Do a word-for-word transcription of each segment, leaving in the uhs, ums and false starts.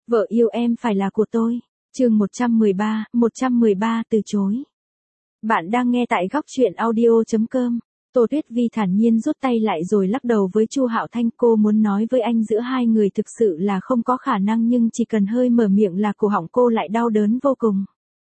Vợ yêu em phải là của tôi. Chương một trăm mười ba, một trăm mười ba từ chối. Bạn đang nghe tại góc truyện audio chấm com. Tô Tuyết Vi thản nhiên rút tay lại rồi lắc đầu với Chu Hạo Thanh, cô muốn nói với anh giữa hai người thực sự là không có khả năng, nhưng chỉ cần hơi mở miệng là cổ họng cô lại đau đớn vô cùng.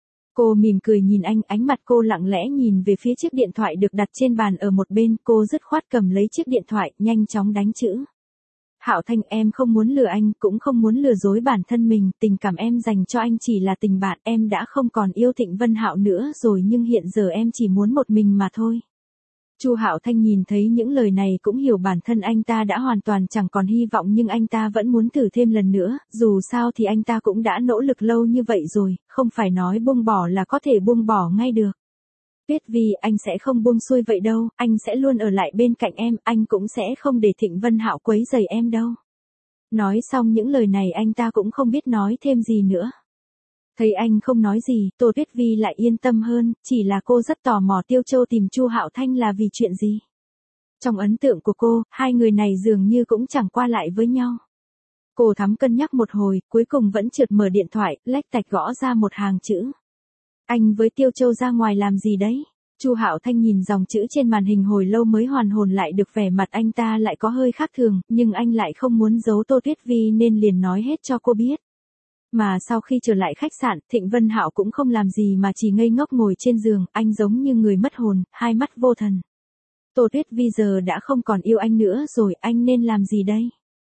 Cô mỉm cười nhìn anh, ánh mặt cô lặng lẽ nhìn về phía chiếc điện thoại được đặt trên bàn ở một bên, cô dứt khoát cầm lấy chiếc điện thoại, nhanh chóng đánh chữ. Hạo Thanh, em không muốn lừa anh, cũng không muốn lừa dối bản thân mình, tình cảm em dành cho anh chỉ là tình bạn, em đã không còn yêu Thịnh Vân Hạo nữa rồi, nhưng hiện giờ em chỉ muốn một mình mà thôi. Chu Hạo Thanh nhìn thấy những lời này cũng hiểu bản thân anh ta đã hoàn toàn chẳng còn hy vọng, nhưng anh ta vẫn muốn thử thêm lần nữa, dù sao thì anh ta cũng đã nỗ lực lâu như vậy rồi, không phải nói buông bỏ là có thể buông bỏ ngay được. Tuyết Vi, anh sẽ không buông xuôi vậy đâu, anh sẽ luôn ở lại bên cạnh em, anh cũng sẽ không để Thịnh Vân Hạo quấy rầy em đâu. Nói xong những lời này anh ta cũng không biết nói thêm gì nữa. Thấy anh không nói gì, Tô Tuyết Vi lại yên tâm hơn, chỉ là cô rất tò mò Tiêu Châu tìm Chu Hạo Thanh là vì chuyện gì. Trong ấn tượng của cô, hai người này dường như cũng chẳng qua lại với nhau. Cô thắm cân nhắc một hồi, cuối cùng vẫn trượt mở điện thoại, lách tạch gõ ra một hàng chữ. Anh với Tiêu Châu ra ngoài làm gì đấy? Chu Hạo Thanh nhìn dòng chữ trên màn hình hồi lâu mới hoàn hồn lại được vẻ mặt anh ta lại có hơi khác thường, nhưng anh lại không muốn giấu Tô Tuyết Vi nên liền nói hết cho cô biết. Mà sau khi trở lại khách sạn, Thịnh Vân Hạo cũng không làm gì mà chỉ ngây ngốc ngồi trên giường, anh giống như người mất hồn, hai mắt vô thần. Tô Tuyết Vi giờ đã không còn yêu anh nữa rồi, anh nên làm gì đây?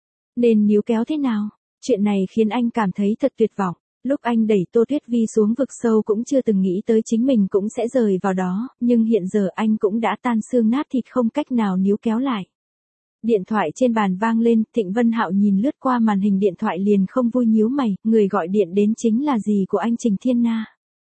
Nên níu kéo thế nào? Chuyện này khiến anh cảm thấy thật tuyệt vọng. Lúc anh đẩy Tô Tuyết Vi xuống vực sâu cũng chưa từng nghĩ tới chính mình cũng sẽ rời vào đó, nhưng hiện giờ anh cũng đã tan xương nát thịt, không cách nào níu kéo lại. Điện thoại trên bàn vang lên, Thịnh Vân Hạo nhìn lướt qua màn hình điện thoại liền không vui nhíu mày, người gọi điện đến chính là dì của anh Trình Thiên Na.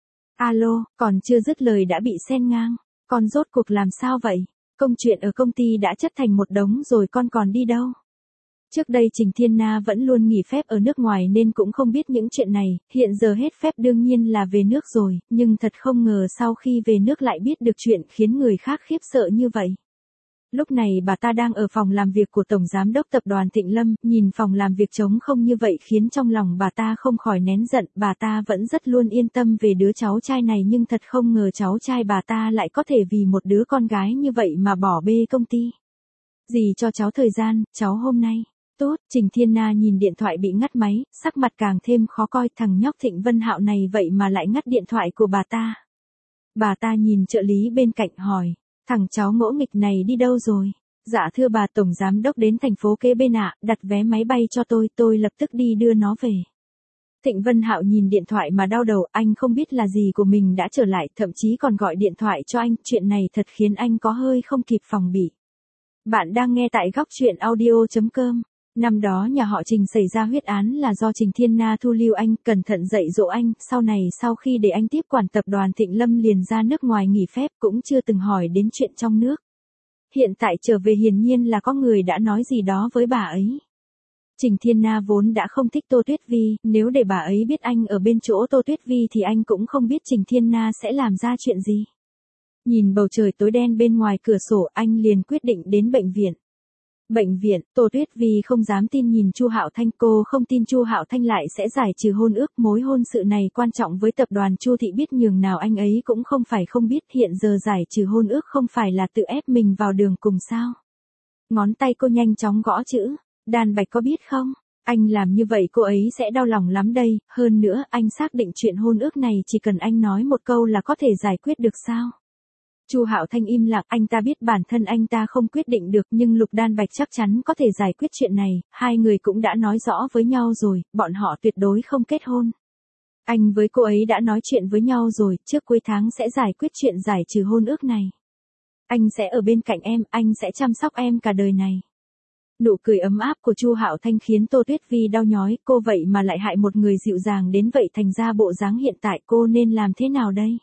Alo, còn chưa dứt lời đã bị xen ngang, con rốt cuộc làm sao vậy? Công chuyện ở công ty đã chất thành một đống rồi, con còn đi đâu? Trước đây Trình Thiên Na vẫn luôn nghỉ phép ở nước ngoài nên cũng không biết những chuyện này, hiện giờ hết phép đương nhiên là về nước rồi, nhưng thật không ngờ sau khi về nước lại biết được chuyện khiến người khác khiếp sợ như vậy. Lúc này bà ta đang ở phòng làm việc của Tổng Giám đốc Tập đoàn Thịnh Lâm, nhìn phòng làm việc trống không như vậy khiến trong lòng bà ta không khỏi nén giận, bà ta vẫn rất luôn yên tâm về đứa cháu trai này nhưng thật không ngờ cháu trai bà ta lại có thể vì một đứa con gái như vậy mà bỏ bê công ty. Dì cho cháu thời gian, cháu hôm nay. Tốt, Trình Thiên Na nhìn điện thoại bị ngắt máy, sắc mặt càng thêm khó coi, thằng nhóc Thịnh Vân Hạo này vậy mà lại ngắt điện thoại của bà ta. Bà ta nhìn trợ lý bên cạnh hỏi, thằng cháu ngỗ nghịch này đi đâu rồi? Dạ thưa bà, Tổng Giám đốc đến thành phố kế bên ạ, đặt vé máy bay cho tôi, tôi lập tức đi đưa nó về. Thịnh Vân Hạo nhìn điện thoại mà đau đầu, anh không biết là gì của mình đã trở lại, thậm chí còn gọi điện thoại cho anh, chuyện này thật khiến anh có hơi không kịp phòng bị. Bạn đang nghe tại góc truyện audio chấm com. Năm đó nhà họ Trình xảy ra huyết án là do Trình Thiên Na thu lưu anh, cẩn thận dạy dỗ anh, sau này sau khi để anh tiếp quản tập đoàn Thịnh Lâm liền ra nước ngoài nghỉ phép, cũng chưa từng hỏi đến chuyện trong nước. Hiện tại trở về hiển nhiên là có người đã nói gì đó với bà ấy. Trình Thiên Na vốn đã không thích Tô Tuyết Vi, nếu để bà ấy biết anh ở bên chỗ Tô Tuyết Vi thì anh cũng không biết Trình Thiên Na sẽ làm ra chuyện gì. Nhìn bầu trời tối đen bên ngoài cửa sổ, anh liền quyết định đến bệnh viện. Bệnh viện, Tô Tuyết Vi không dám tin nhìn Chu Hạo Thanh, cô không tin Chu Hạo Thanh lại sẽ giải trừ hôn ước, mối hôn sự này quan trọng với tập đoàn Chu Thị biết nhường nào anh ấy cũng không phải không biết, hiện giờ giải trừ hôn ước không phải là tự ép mình vào đường cùng sao. Ngón tay cô nhanh chóng gõ chữ, Đan Bạch có biết không? Anh làm như vậy cô ấy sẽ đau lòng lắm đây, hơn nữa anh xác định chuyện hôn ước này chỉ cần anh nói một câu là có thể giải quyết được sao? Chu Hạo Thanh im lặng, anh ta biết bản thân anh ta không quyết định được nhưng Lục Đan Bạch chắc chắn có thể giải quyết chuyện này, hai người cũng đã nói rõ với nhau rồi, bọn họ tuyệt đối không kết hôn. Anh với cô ấy đã nói chuyện với nhau rồi, trước cuối tháng sẽ giải quyết chuyện giải trừ hôn ước này. Anh sẽ ở bên cạnh em, anh sẽ chăm sóc em cả đời này. Nụ cười ấm áp của Chu Hạo Thanh khiến Tô Tuyết Vi đau nhói, cô vậy mà lại hại một người dịu dàng đến vậy, thành ra bộ dáng hiện tại cô nên làm thế nào đây?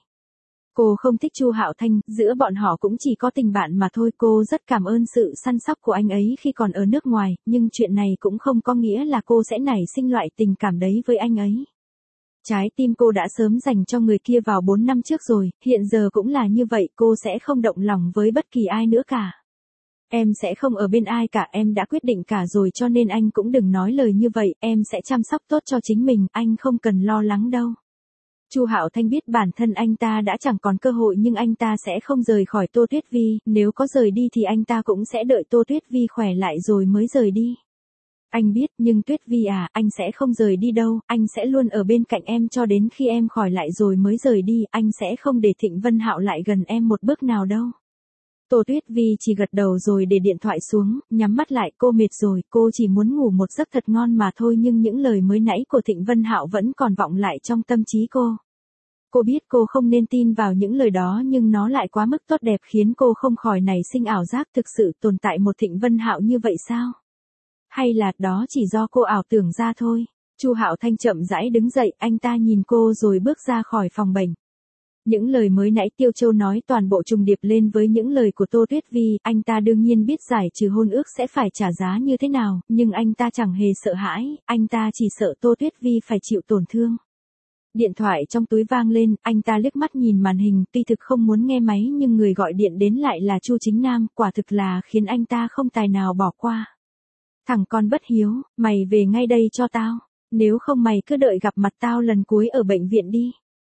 Cô không thích Chu Hạo Thanh, giữa bọn họ cũng chỉ có tình bạn mà thôi, cô rất cảm ơn sự săn sóc của anh ấy khi còn ở nước ngoài, nhưng chuyện này cũng không có nghĩa là cô sẽ nảy sinh loại tình cảm đấy với anh ấy. Trái tim cô đã sớm dành cho người kia vào bốn năm trước rồi, hiện giờ cũng là như vậy, cô sẽ không động lòng với bất kỳ ai nữa cả. Em sẽ không ở bên ai cả, em đã quyết định cả rồi cho nên anh cũng đừng nói lời như vậy, em sẽ chăm sóc tốt cho chính mình, anh không cần lo lắng đâu. Chu Hạo Thanh biết bản thân anh ta đã chẳng còn cơ hội nhưng anh ta sẽ không rời khỏi Tô Tuyết Vi, nếu có rời đi thì anh ta cũng sẽ đợi Tô Tuyết Vi khỏe lại rồi mới rời đi. Anh biết, nhưng Tuyết Vi à, anh sẽ không rời đi đâu, anh sẽ luôn ở bên cạnh em cho đến khi em khỏi lại rồi mới rời đi, anh sẽ không để Thịnh Vân Hạo lại gần em một bước nào đâu. Tô Tuyết Vi chỉ gật đầu rồi để điện thoại xuống, nhắm mắt lại, cô mệt rồi, cô chỉ muốn ngủ một giấc thật ngon mà thôi nhưng những lời mới nãy của Thịnh Vân Hạo vẫn còn vọng lại trong tâm trí cô. Cô biết cô không nên tin vào những lời đó nhưng nó lại quá mức tốt đẹp khiến cô không khỏi nảy sinh ảo giác thực sự tồn tại một Thịnh Vân Hạo như vậy sao? Hay là đó chỉ do cô ảo tưởng ra thôi? Chu Hạo Thanh chậm rãi đứng dậy, anh ta nhìn cô rồi bước ra khỏi phòng bệnh. Những lời mới nãy Tiêu Châu nói toàn bộ trùng điệp lên với những lời của Tô Tuyết Vi, anh ta đương nhiên biết giải trừ hôn ước sẽ phải trả giá như thế nào, nhưng anh ta chẳng hề sợ hãi, anh ta chỉ sợ Tô Tuyết Vi phải chịu tổn thương. Điện thoại trong túi vang lên, anh ta liếc mắt nhìn màn hình, tuy thực không muốn nghe máy nhưng người gọi điện đến lại là Chu Chính Nam, quả thực là khiến anh ta không tài nào bỏ qua. Thằng con bất hiếu, mày về ngay đây cho tao, nếu không mày cứ đợi gặp mặt tao lần cuối ở bệnh viện đi.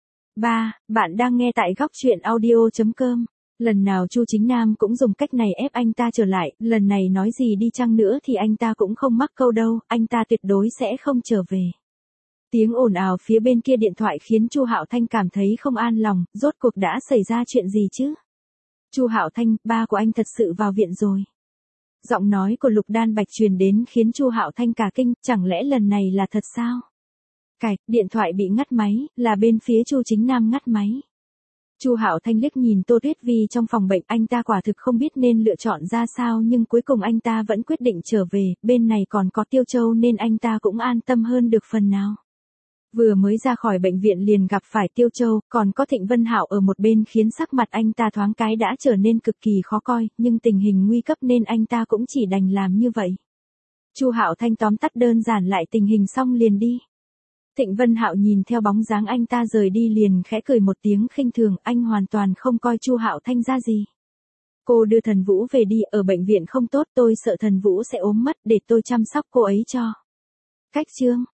Ba, bạn đang nghe tại góc truyện audio chấm com. Lần nào Chu Chính Nam cũng dùng cách này ép anh ta trở lại, lần này nói gì đi chăng nữa thì anh ta cũng không mắc câu đâu, anh ta tuyệt đối sẽ không trở về. Tiếng ồn ào phía bên kia điện thoại khiến Chu Hạo Thanh cảm thấy không an lòng, rốt cuộc đã xảy ra chuyện gì chứ? Chu Hạo Thanh, ba của anh thật sự vào viện rồi. Giọng nói của Lục Đan Bạch truyền đến khiến Chu Hạo Thanh cả kinh, chẳng lẽ lần này là thật sao? Cạch, điện thoại bị ngắt máy, là bên phía Chu Chính Nam ngắt máy. Chu Hạo Thanh liếc nhìn Tô Tuyết Vi trong phòng bệnh, anh ta quả thực không biết nên lựa chọn ra sao nhưng cuối cùng anh ta vẫn quyết định trở về, bên này còn có Tiêu Châu nên anh ta cũng an tâm hơn được phần nào. Vừa mới ra khỏi bệnh viện liền gặp phải Tiêu Châu, còn có Thịnh Vân Hạo ở một bên khiến sắc mặt anh ta thoáng cái đã trở nên cực kỳ khó coi, nhưng tình hình nguy cấp nên anh ta cũng chỉ đành làm như vậy. Chu Hạo Thanh tóm tắt đơn giản lại tình hình xong liền đi. Thịnh Vân Hạo nhìn theo bóng dáng anh ta rời đi liền khẽ cười một tiếng khinh thường, anh hoàn toàn không coi Chu Hạo Thanh ra gì. Cô đưa Thần Vũ về đi, ở bệnh viện không tốt, tôi sợ Thần Vũ sẽ ốm mất, để tôi chăm sóc cô ấy cho. Cách chương